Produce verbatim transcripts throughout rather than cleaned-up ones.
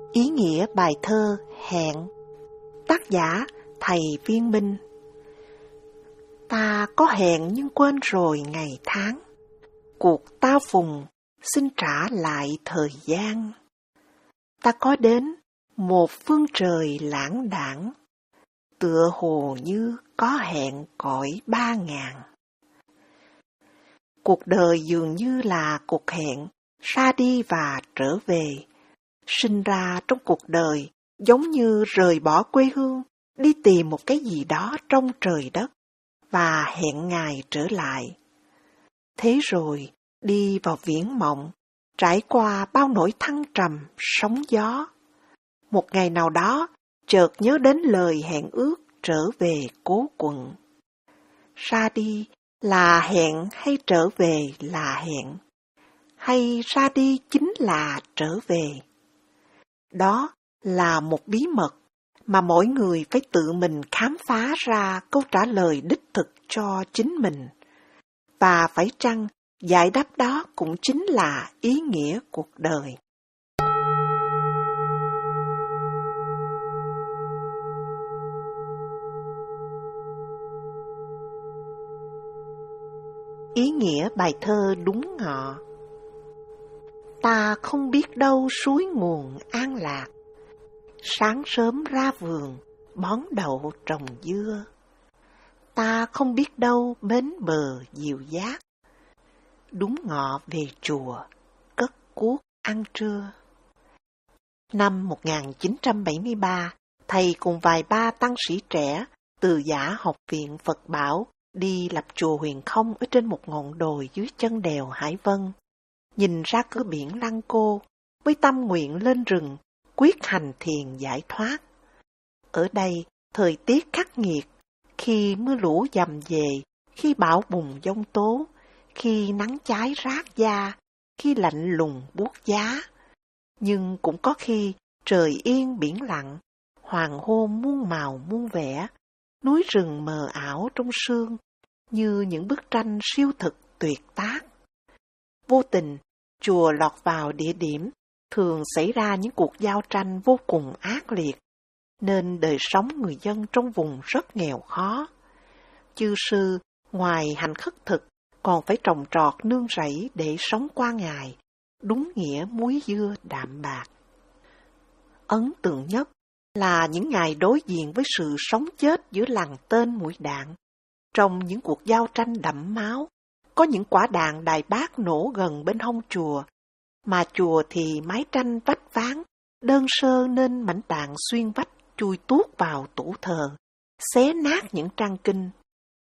Ý nghĩa bài thơ Hẹn. Tác giả Thầy Viên Minh. Ta có hẹn nhưng quên rồi ngày tháng, cuộc tao phùng xin trả lại thời gian. Ta có đến một phương trời lãng đãng, tựa hồ như có hẹn cõi ba ngàn. Cuộc đời dường như là cuộc hẹn, ra đi và trở về. Sinh ra trong cuộc đời giống như rời bỏ quê hương, đi tìm một cái gì đó trong trời đất và hẹn ngày trở lại. Thế rồi đi vào viễn mộng, trải qua bao nỗi thăng trầm, sóng gió. Một ngày nào đó chợt nhớ đến lời hẹn ước trở về cố quận. Ra đi là hẹn hay trở về là hẹn? Hay ra đi chính là trở về? Đó là một bí mật mà mỗi người phải tự mình khám phá ra câu trả lời đích thực cho chính mình. Và phải chăng giải đáp đó cũng chính là ý nghĩa cuộc đời. Ý nghĩa bài thơ đúng ngọ. Ta không biết đâu suối nguồn an lạc, sáng sớm ra vườn bón đậu trồng dưa. Ta không biết đâu bến bờ dịu dát, đúng ngọ về chùa cất cuốc ăn trưa. Năm một nghìn chín trăm bảy mươi ba, thầy cùng vài ba tăng sĩ trẻ từ Giả Học viện Phật Bảo đi lập chùa Huyền Không ở trên một ngọn đồi dưới chân đèo Hải Vân, nhìn ra cửa biển Lăng Cô, với tâm nguyện lên rừng, quyết hành thiền giải thoát. Ở đây, thời tiết khắc nghiệt, khi mưa lũ dầm về, khi bão bùng giông tố, khi nắng cháy rát da, khi lạnh lùng buốt giá. Nhưng cũng có khi trời yên biển lặng, hoàng hôn muôn màu muôn vẻ, núi rừng mờ ảo trong sương, như những bức tranh siêu thực tuyệt tác. Vô tình, chùa lọt vào địa điểm thường xảy ra những cuộc giao tranh vô cùng ác liệt, nên đời sống người dân trong vùng rất nghèo khó. Chư sư ngoài hành khất thực còn phải trồng trọt nương rẫy để sống qua ngày, đúng nghĩa muối dưa đạm bạc. Ấn tượng nhất là những ngày đối diện với sự sống chết giữa lằn tên mũi đạn. Trong những cuộc giao tranh đẫm máu, có những quả đạn Đài Bác nổ gần bên hông chùa, mà chùa thì mái tranh vách ván, đơn sơ nên mảnh đạn xuyên vách chui tuốt vào tủ thờ, xé nát những trang kinh.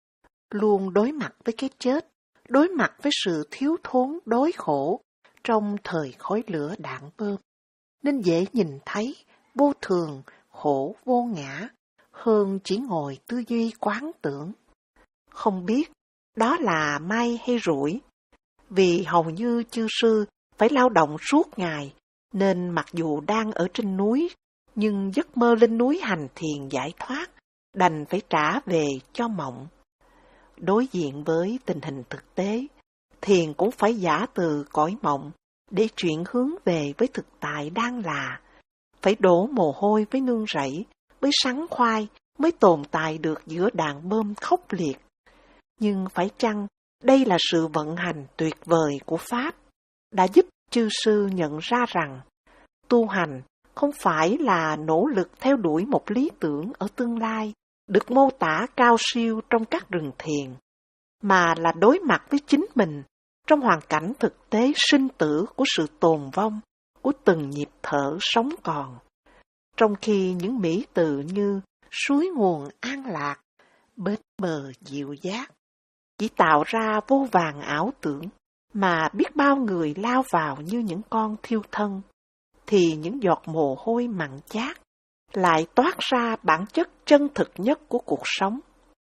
Luôn đối mặt với cái chết, đối mặt với sự thiếu thốn đói khổ trong thời khói lửa đạn bom, nên dễ nhìn thấy vô thường, khổ vô ngã, hơn chỉ ngồi tư duy quán tưởng. Không biết đó là may hay rủi, vì hầu như chư sư phải lao động suốt ngày, nên mặc dù đang ở trên núi, nhưng giấc mơ lên núi hành thiền giải thoát, đành phải trả về cho mộng. Đối diện với tình hình thực tế, thiền cũng phải giả từ cõi mộng, để chuyển hướng về với thực tại đang là. Phải đổ mồ hôi với nương rẫy, với sắn khoai mới tồn tại được giữa đạn bom khốc liệt. Nhưng phải chăng đây là sự vận hành tuyệt vời của Pháp, đã giúp chư sư nhận ra rằng tu hành không phải là nỗ lực theo đuổi một lý tưởng ở tương lai, được mô tả cao siêu trong các rừng thiền, mà là đối mặt với chính mình trong hoàn cảnh thực tế sinh tử của sự tồn vong, của từng nhịp thở sống còn. Trong khi những mỹ từ như suối nguồn an lạc, bến bờ dịu dát chỉ tạo ra vô vàn ảo tưởng mà biết bao người lao vào như những con thiêu thân, thì những giọt mồ hôi mặn chát lại toát ra bản chất chân thực nhất của cuộc sống.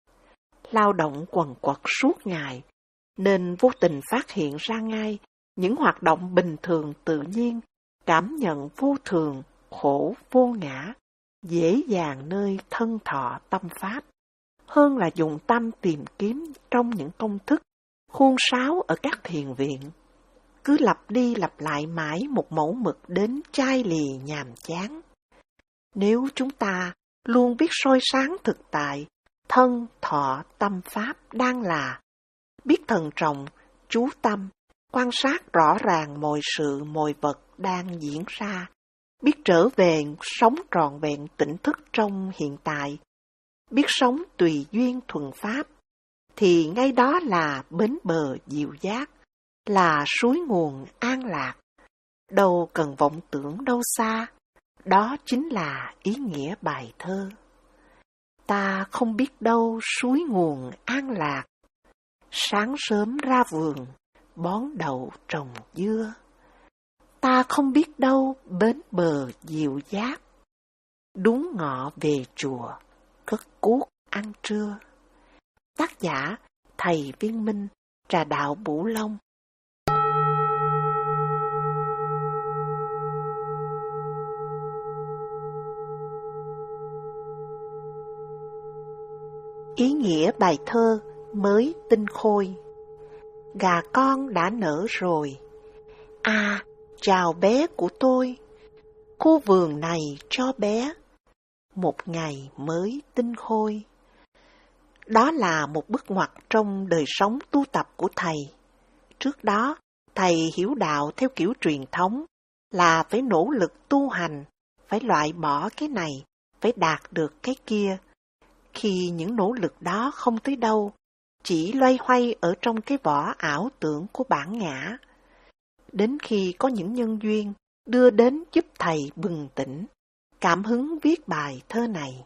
Lao động quần quật suốt ngày, nên vô tình phát hiện ra ngay những hoạt động bình thường tự nhiên, cảm nhận vô thường, khổ vô ngã, dễ dàng nơi thân thọ tâm pháp, hơn là dùng tâm tìm kiếm trong những công thức, khuôn sáo ở các thiền viện. cứ lặp đi lặp lại mãi một mẫu mực đến chai lì nhàm chán. Nếu chúng ta luôn biết soi sáng thực tại, thân, thọ, tâm pháp đang là, biết thận trọng, chú tâm, quan sát rõ ràng mọi sự, mọi vật đang diễn ra, biết trở về sống trọn vẹn tỉnh thức trong hiện tại, biết sống tùy duyên thuần pháp, thì ngay đó là bến bờ dịu dát, là suối nguồn an lạc. Đâu cần vọng tưởng đâu xa, đó chính là ý nghĩa bài thơ. Ta không biết đâu suối nguồn an lạc, sáng sớm ra vườn, bón đậu trồng dưa. Ta không biết đâu bến bờ dịu dát, đúng ngọ về chùa, cất cuốc ăn trưa. Tác giả Thầy Viên Minh, Trà Đạo Bửu Long. Ý nghĩa bài thơ mới tinh khôi. Gà con đã nở rồi. À, chào bé của tôi. Khu vườn này cho bé một ngày mới tinh khôi. Đó là một bước ngoặt trong đời sống tu tập của thầy. Trước đó, thầy hiểu đạo theo kiểu truyền thống là phải nỗ lực tu hành, phải loại bỏ cái này, phải đạt được cái kia. Khi những nỗ lực đó không tới đâu, chỉ loay hoay ở trong cái vỏ ảo tưởng của bản ngã. Đến khi có những nhân duyên đưa đến giúp thầy bừng tỉnh, cảm hứng viết bài thơ này.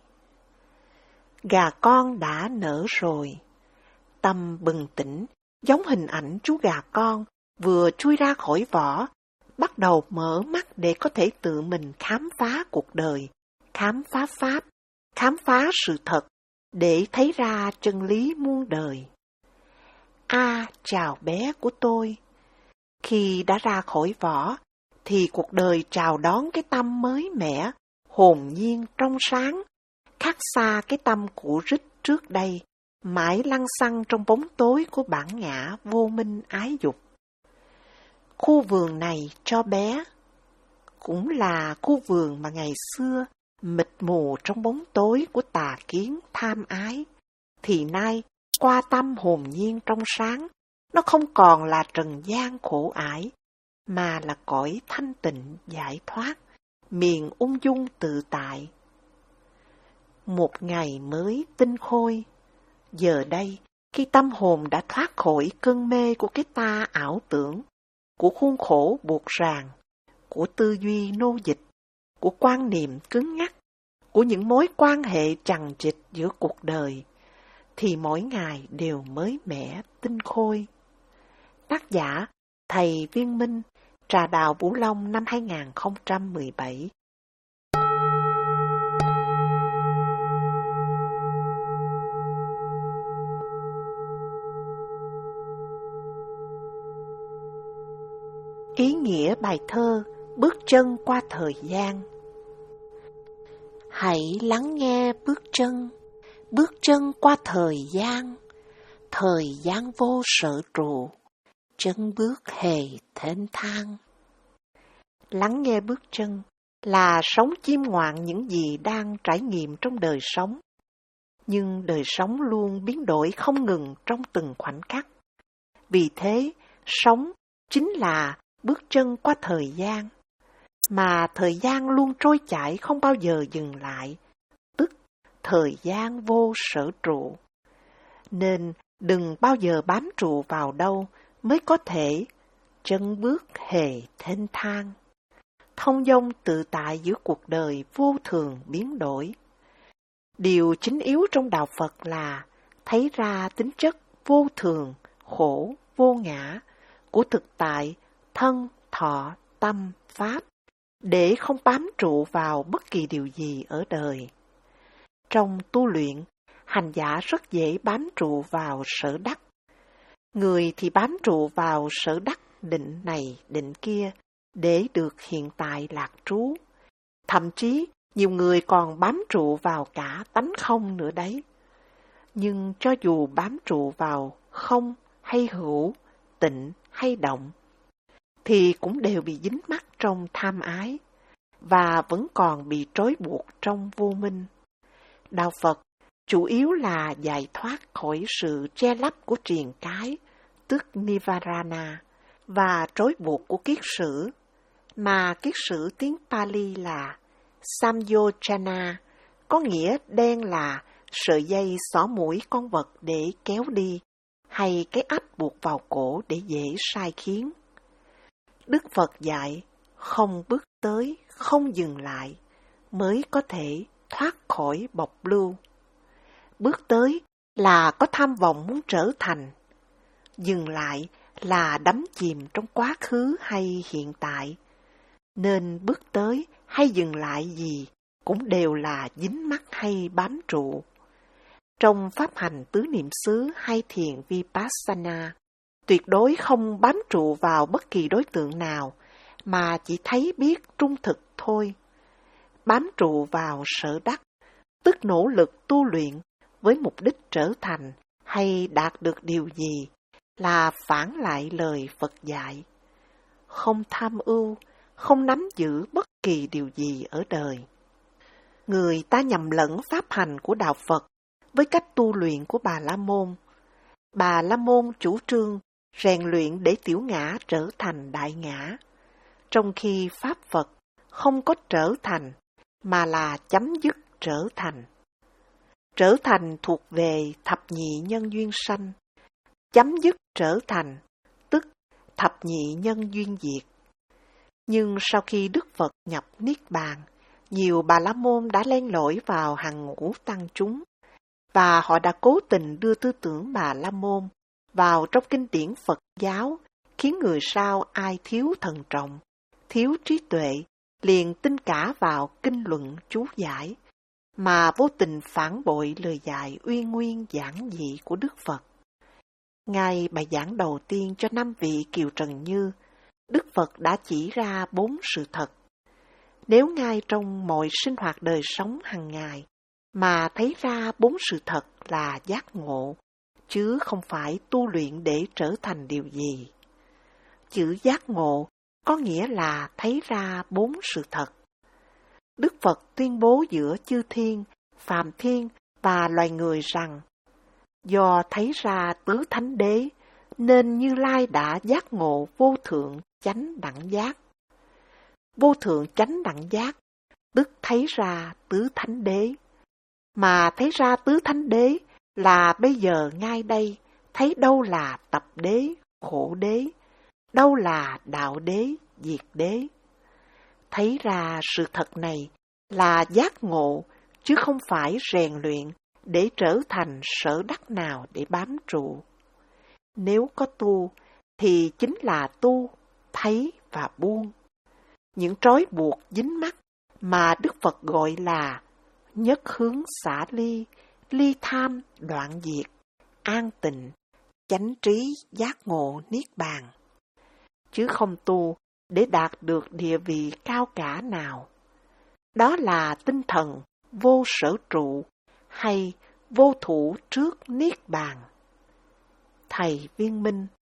Gà con đã nở rồi. Tâm bừng tỉnh, giống hình ảnh chú gà con vừa chui ra khỏi vỏ, bắt đầu mở mắt để có thể tự mình khám phá cuộc đời, khám phá pháp, khám phá sự thật, để thấy ra chân lý muôn đời. À, chào bé của tôi. Khi đã ra khỏi vỏ, thì cuộc đời chào đón cái tâm mới mẻ, hồn nhiên trong sáng, khác xa cái tâm cũ rích trước đây, mãi lăng xăng trong bóng tối của bản ngã vô minh ái dục. Khu vườn này cho bé, cũng là khu vườn mà ngày xưa mịt mù trong bóng tối của tà kiến tham ái, thì nay qua tâm hồn nhiên trong sáng, nó không còn là trần gian khổ ải, mà là cõi thanh tịnh giải thoát, miền ung dung tự tại. Một ngày mới tinh khôi. Giờ đây, khi tâm hồn đã thoát khỏi cơn mê của cái ta ảo tưởng, của khuôn khổ buộc ràng, của tư duy nô dịch, của quan niệm cứng nhắc, của những mối quan hệ chằng chịt giữa cuộc đời, thì mỗi ngày đều mới mẻ tinh khôi. Tác giả Thầy Viên Minh, Trà Đạo Bửu Long năm hai nghìn không trăm mười bảy. Ý nghĩa bài thơ Bước chân qua thời gian. Hãy lắng nghe bước chân, bước chân qua thời gian. Thời gian vô sở trụ, chân bước hề thênh thang. Lắng nghe bước chân là sống chiêm ngoạn những gì đang trải nghiệm trong đời sống. Nhưng đời sống luôn biến đổi không ngừng trong từng khoảnh khắc. Vì thế, sống chính là bước chân qua thời gian, mà thời gian luôn trôi chảy không bao giờ dừng lại, tức thời gian vô sở trụ. Nên đừng bao giờ bám trụ vào đâu mới có thể chân bước hề thênh thang, thông dong tự tại giữa cuộc đời vô thường biến đổi. Điều chính yếu trong đạo Phật là thấy ra tính chất vô thường, khổ, vô ngã của thực tại thân, thọ, tâm, pháp, để không bám trụ vào bất kỳ điều gì ở đời. Trong tu luyện, hành giả rất dễ bám trụ vào sở đắc. Người thì bám trụ vào sở đắc định này định kia để được hiện tại lạc trú. Thậm chí nhiều người còn bám trụ vào cả tánh không nữa đấy. Nhưng cho dù bám trụ vào không hay hữu, tịnh hay động, thì cũng đều bị dính mắc trong tham ái, và vẫn còn bị trói buộc trong vô minh. Đạo Phật chủ yếu là giải thoát khỏi sự che lấp của triền cái, tức Nivarana, và trói buộc của kiết sử, mà kiết sử tiếng Pali là Samyojana, có nghĩa đen là sợi dây xỏ mũi con vật để kéo đi, hay cái ách buộc vào cổ để dễ sai khiến. Đức Phật dạy, không bước tới, không dừng lại, mới có thể thoát khỏi bọc lưu. Bước tới là có tham vọng muốn trở thành, dừng lại là đắm chìm trong quá khứ hay hiện tại, nên bước tới hay dừng lại gì cũng đều là dính mắc hay bám trụ. Trong pháp hành tứ niệm xứ hay thiền Vipassana, tuyệt đối không bám trụ vào bất kỳ đối tượng nào, mà chỉ thấy biết trung thực thôi. Bám trụ vào sở đắc, tức nỗ lực tu luyện với mục đích trở thành hay đạt được điều gì, là phản lại lời Phật dạy. Không tham ưu, không nắm giữ bất kỳ điều gì ở đời. Người ta nhầm lẫn pháp hành của Đạo Phật với cách tu luyện của Bà La Môn. Bà La Môn chủ trương rèn luyện để tiểu ngã trở thành đại ngã, trong khi Pháp Phật không có trở thành, mà là chấm dứt trở thành. Trở thành thuộc về thập nhị nhân duyên sanh, chấm dứt trở thành, tức thập nhị nhân duyên diệt. Nhưng sau khi Đức Phật nhập Niết Bàn, nhiều Bà La Môn đã len lỏi vào hàng ngũ tăng chúng, và họ đã cố tình đưa tư tưởng Bà La Môn vào trong kinh điển Phật giáo, khiến người sau ai thiếu thận trọng, thiếu trí tuệ, liền tin cả vào kinh luận chú giải, mà vô tình phản bội lời dạy uyên nguyên giản dị của Đức Phật. Ngay bài giảng đầu tiên cho năm vị Kiều Trần Như, Đức Phật đã chỉ ra bốn sự thật. Nếu ngay trong mọi sinh hoạt đời sống hàng ngày mà thấy ra bốn sự thật là giác ngộ, chứ không phải tu luyện để trở thành điều gì. Chữ giác ngộ có nghĩa là thấy ra bốn sự thật. Đức Phật tuyên bố giữa chư thiên, phàm thiên và loài người rằng, do thấy ra tứ thánh đế, nên Như Lai đã giác ngộ vô thượng chánh đẳng giác. Vô thượng chánh đẳng giác, tức thấy ra tứ thánh đế. Mà thấy ra tứ thánh đế là bây giờ ngay đây, thấy đâu là tập đế, khổ đế, đâu là đạo đế, diệt đế. Thấy ra sự thật này là giác ngộ, chứ không phải rèn luyện để trở thành sở đắc nào để bám trụ. Nếu có tu, thì chính là tu, thấy và buông. Những trói buộc dính mắc mà Đức Phật gọi là nhất hướng xả ly, ly tham đoạn diệt, an tịnh, chánh trí giác ngộ niết bàn. Chứ không tu để đạt được địa vị cao cả nào. Đó là tinh thần vô sở trụ hay vô thủ trước niết bàn. Thầy Viên Minh